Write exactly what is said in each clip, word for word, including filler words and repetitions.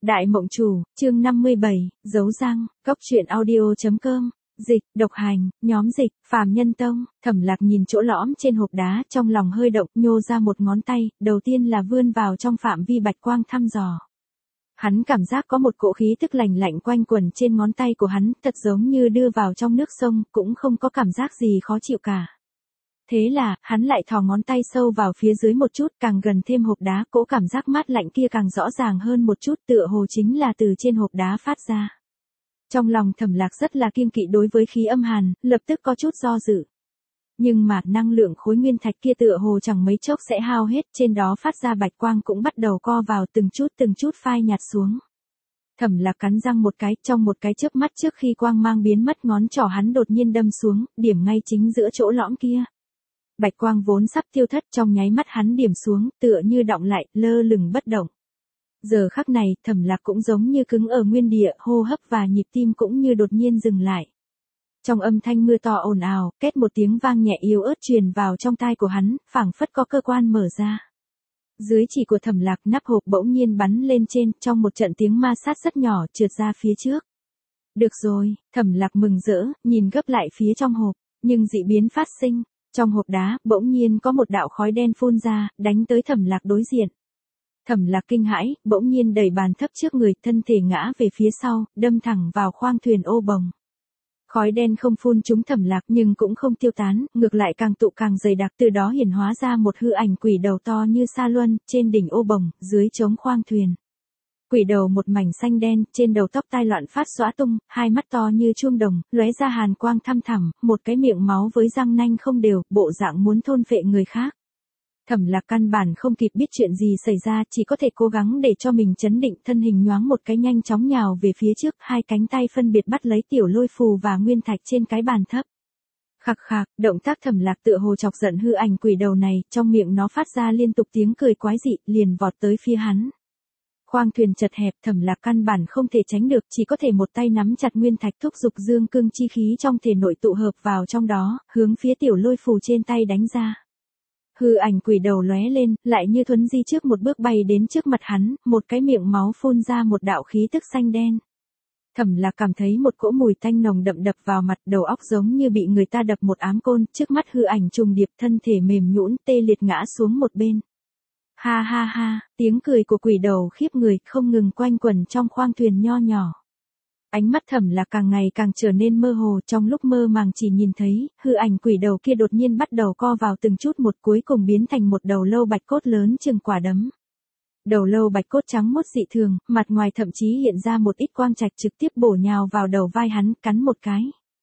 Đại Mộng Chủ, chương năm mươi bảy, Dấu Răng, Cốc truyện audio.com, dịch, độc hành, nhóm dịch, Phàm Nhân Tông. Thẩm Lạc nhìn chỗ lõm trên hộp đá, trong lòng hơi động, nhô ra một ngón tay, đầu tiên là vươn vào trong phạm vi bạch quang thăm dò. Hắn cảm giác có một cỗ khí tức lạnh lạnh quanh quẩn trên ngón tay của hắn, thật giống như đưa vào trong nước sông, cũng không có cảm giác gì khó chịu cả. Thế là, hắn lại thò ngón tay sâu vào phía dưới một chút, càng gần thêm hộp đá, cỗ cảm giác mát lạnh kia càng rõ ràng hơn một chút, tựa hồ chính là từ trên hộp đá phát ra. Trong lòng Thẩm Lạc rất là kiêng kỵ đối với khí âm hàn, lập tức có chút do dự. Nhưng mà, năng lượng khối nguyên thạch kia tựa hồ chẳng mấy chốc sẽ hao hết, trên đó phát ra bạch quang cũng bắt đầu co vào từng chút từng chút phai nhạt xuống. Thẩm Lạc cắn răng một cái, trong một cái chớp mắt trước khi quang mang biến mất, ngón trỏ hắn đột nhiên đâm xuống, điểm ngay chính giữa chỗ lõm kia. Bạch quang vốn sắp tiêu thất, trong nháy mắt hắn điểm xuống, tựa như đọng lại, lơ lửng bất động. Giờ khắc này, Thẩm Lạc cũng giống như cứng ở nguyên địa, hô hấp và nhịp tim cũng như đột nhiên dừng lại. Trong âm thanh mưa to ồn ào, két một tiếng vang nhẹ yếu ớt truyền vào trong tai của hắn, phảng phất có cơ quan mở ra. Dưới chỉ của Thẩm Lạc, nắp hộp bỗng nhiên bắn lên trên, trong một trận tiếng ma sát rất nhỏ trượt ra phía trước. Được rồi, Thẩm Lạc mừng rỡ, nhìn gấp lại phía trong hộp, nhưng dị biến phát sinh. Trong hộp đá, bỗng nhiên có một đạo khói đen phun ra, đánh tới Thẩm Lạc đối diện. Thẩm Lạc kinh hãi, bỗng nhiên đẩy bàn thấp trước người, thân thể ngã về phía sau, đâm thẳng vào khoang thuyền ô bồng. Khói đen không phun trúng Thẩm Lạc nhưng cũng không tiêu tán, ngược lại càng tụ càng dày đặc, từ đó hiển hóa ra một hư ảnh quỷ đầu to như sa luân, trên đỉnh ô bồng, dưới trống khoang thuyền. Quỷ đầu một mảnh xanh đen, trên đầu tóc tai loạn phát xõa tung, hai mắt to như chuông đồng, lóe ra hàn quang thăm thẳm, một cái miệng máu với răng nanh không đều, bộ dạng muốn thôn phệ người khác. Thẩm Lạc căn bản không kịp biết chuyện gì xảy ra, chỉ có thể cố gắng để cho mình chấn định, thân hình nhoáng một cái nhanh chóng nhào về phía trước, hai cánh tay phân biệt bắt lấy tiểu lôi phù và nguyên thạch trên cái bàn thấp. Khạc khạc, động tác Thẩm Lạc tựa hồ chọc giận hư ảnh quỷ đầu này, trong miệng nó phát ra liên tục tiếng cười quái dị, liền vọt tới phía hắn. Khoang thuyền chật hẹp, Thẩm Lạc căn bản không thể tránh được, chỉ có thể một tay nắm chặt nguyên thạch, thúc giục dương cương chi khí trong thể nội tụ hợp vào trong đó, hướng phía tiểu lôi phù trên tay đánh ra. Hư ảnh quỷ đầu lóe lên, lại như thuấn di trước một bước bay đến trước mặt hắn, một cái miệng máu phun ra một đạo khí tức xanh đen. Thẩm Lạc cảm thấy một cỗ mùi tanh nồng đậm đập vào mặt, đầu óc giống như bị người ta đập một ám côn, trước mắt hư ảnh trùng điệp, thân thể mềm nhũn, tê liệt ngã xuống một bên. Ha ha ha, tiếng cười của quỷ đầu khiếp người, không ngừng quanh quẩn trong khoang thuyền nho nhỏ. Ánh mắt Thẩm Lạc càng ngày càng trở nên mơ hồ, trong lúc mơ màng chỉ nhìn thấy, hư ảnh quỷ đầu kia đột nhiên bắt đầu co vào từng chút một, cuối cùng biến thành một đầu lâu bạch cốt lớn chừng quả đấm. Đầu lâu bạch cốt trắng muốt dị thường, mặt ngoài thậm chí hiện ra một ít quang trạch, trực tiếp bổ nhào vào đầu vai hắn, cắn một cái.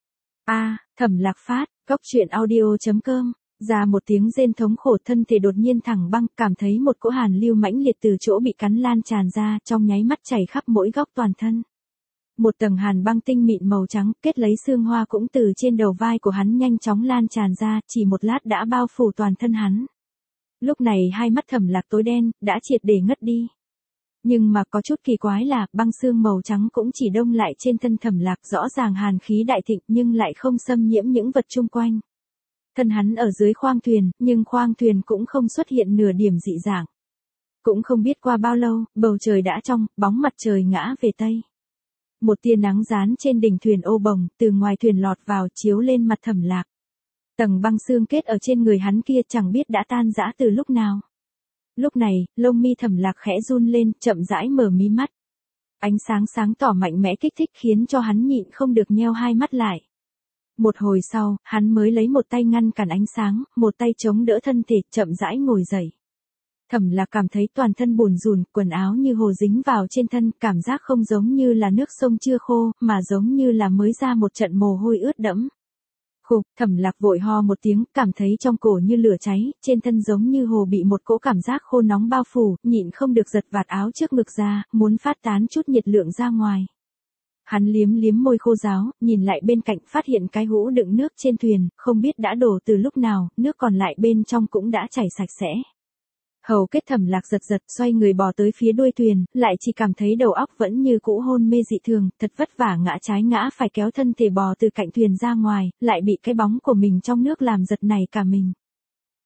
A, Thẩm Lạc phát, cốc truyện audio.com. Ra một tiếng rên thống khổ, thân thể đột nhiên thẳng băng, cảm thấy một cỗ hàn lưu mãnh liệt từ chỗ bị cắn lan tràn ra, trong nháy mắt chảy khắp mỗi góc toàn thân. Một tầng hàn băng tinh mịn màu trắng, kết lấy xương hoa cũng từ trên đầu vai của hắn nhanh chóng lan tràn ra, chỉ một lát đã bao phủ toàn thân hắn. Lúc này hai mắt Thẩm Lạc tối đen, đã triệt để ngất đi. Nhưng mà có chút kỳ quái là, băng xương màu trắng cũng chỉ đông lại trên thân Thẩm Lạc, rõ ràng hàn khí đại thịnh nhưng lại không xâm nhiễm những vật chung quanh. Thân hắn ở dưới khoang thuyền, nhưng khoang thuyền cũng không xuất hiện nửa điểm dị dạng. Cũng không biết qua bao lâu, bầu trời đã trong, bóng mặt trời ngã về tây. Một tia nắng rán trên đỉnh thuyền ô bồng, từ ngoài thuyền lọt vào, chiếu lên mặt Thẩm Lạc. Tầng băng xương kết ở trên người hắn kia chẳng biết đã tan rã từ lúc nào. Lúc này, lông mi Thẩm Lạc khẽ run lên, chậm rãi mở mí mắt. Ánh sáng sáng tỏ mạnh mẽ kích thích khiến cho hắn nhịn không được nheo hai mắt lại. Một hồi sau, hắn mới lấy một tay ngăn cản ánh sáng, một tay chống đỡ thân thể, chậm rãi ngồi dậy. Thẩm Lạc cảm thấy toàn thân bùn rùn, quần áo như hồ dính vào trên thân, cảm giác không giống như là nước sông chưa khô, mà giống như là mới ra một trận mồ hôi ướt đẫm. Khục, Thẩm Lạc vội ho một tiếng, cảm thấy trong cổ như lửa cháy, trên thân giống như hồ bị một cỗ cảm giác khô nóng bao phủ, nhịn không được giật vạt áo trước ngực ra, muốn phát tán chút nhiệt lượng ra ngoài. Hắn liếm liếm môi khô ráo, nhìn lại bên cạnh, phát hiện cái hũ đựng nước trên thuyền, không biết đã đổ từ lúc nào, nước còn lại bên trong cũng đã chảy sạch sẽ. Hầu kết Thẩm Lạc giật giật, xoay người bò tới phía đuôi thuyền, lại chỉ cảm thấy đầu óc vẫn như cũ hôn mê dị thường, thật vất vả ngã trái ngã phải kéo thân thể bò từ cạnh thuyền ra ngoài, lại bị cái bóng của mình trong nước làm giật nảy cả mình.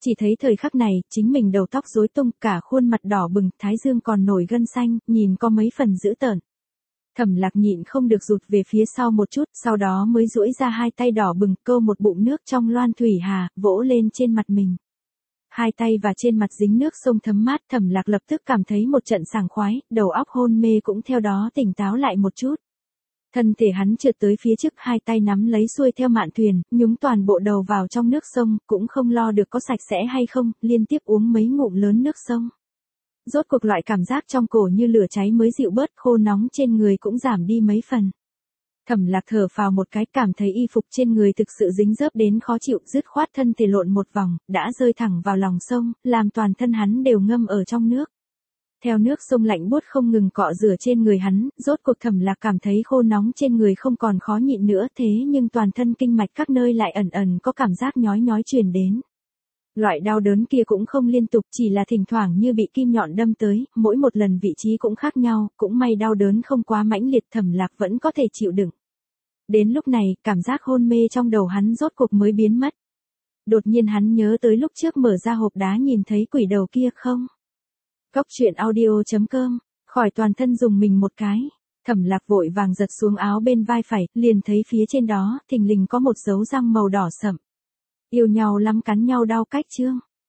Chỉ thấy thời khắc này, chính mình đầu tóc rối tung, cả khuôn mặt đỏ bừng, thái dương còn nổi gân xanh, nhìn có mấy phần dữ tợn. Thẩm Lạc nhịn không được rụt về phía sau một chút, sau đó mới duỗi ra hai tay đỏ bừng, câu một bụng nước trong loan thủy hà, vỗ lên trên mặt mình. Hai tay và trên mặt dính nước sông thấm mát, Thẩm Lạc lập tức cảm thấy một trận sảng khoái, đầu óc hôn mê cũng theo đó tỉnh táo lại một chút. Thân thể hắn trượt tới phía trước, hai tay nắm lấy xuôi theo mạn thuyền, nhúng toàn bộ đầu vào trong nước sông, cũng không lo được có sạch sẽ hay không, liên tiếp uống mấy ngụm lớn nước sông. Rốt cuộc loại cảm giác trong cổ như lửa cháy mới dịu bớt, khô nóng trên người cũng giảm đi mấy phần. Thẩm Lạc thở phào một cái, cảm thấy y phục trên người thực sự dính dớp đến khó chịu, dứt khoát thân thể lộn một vòng, đã rơi thẳng vào lòng sông, làm toàn thân hắn đều ngâm ở trong nước. Theo nước sông lạnh buốt không ngừng cọ rửa trên người hắn, rốt cuộc Thẩm Lạc cảm thấy khô nóng trên người không còn khó nhịn nữa, thế nhưng toàn thân kinh mạch các nơi lại ẩn ẩn có cảm giác nhói nhói truyền đến. Loại đau đớn kia cũng không liên tục, chỉ là thỉnh thoảng như bị kim nhọn đâm tới, mỗi một lần vị trí cũng khác nhau, cũng may đau đớn không quá mãnh liệt, Thẩm Lạc vẫn có thể chịu đựng. Đến lúc này, cảm giác hôn mê trong đầu hắn rốt cuộc mới biến mất. Đột nhiên hắn nhớ tới lúc trước mở ra hộp đá nhìn thấy quỷ đầu kia không? Cốc truyện audio chấm com, khỏi toàn thân dùng mình một cái. Thẩm Lạc vội vàng giật xuống áo bên vai phải, liền thấy phía trên đó, thình lình có một dấu răng màu đỏ sậm. Yêu nhau lắm cắn nhau đau cách chương.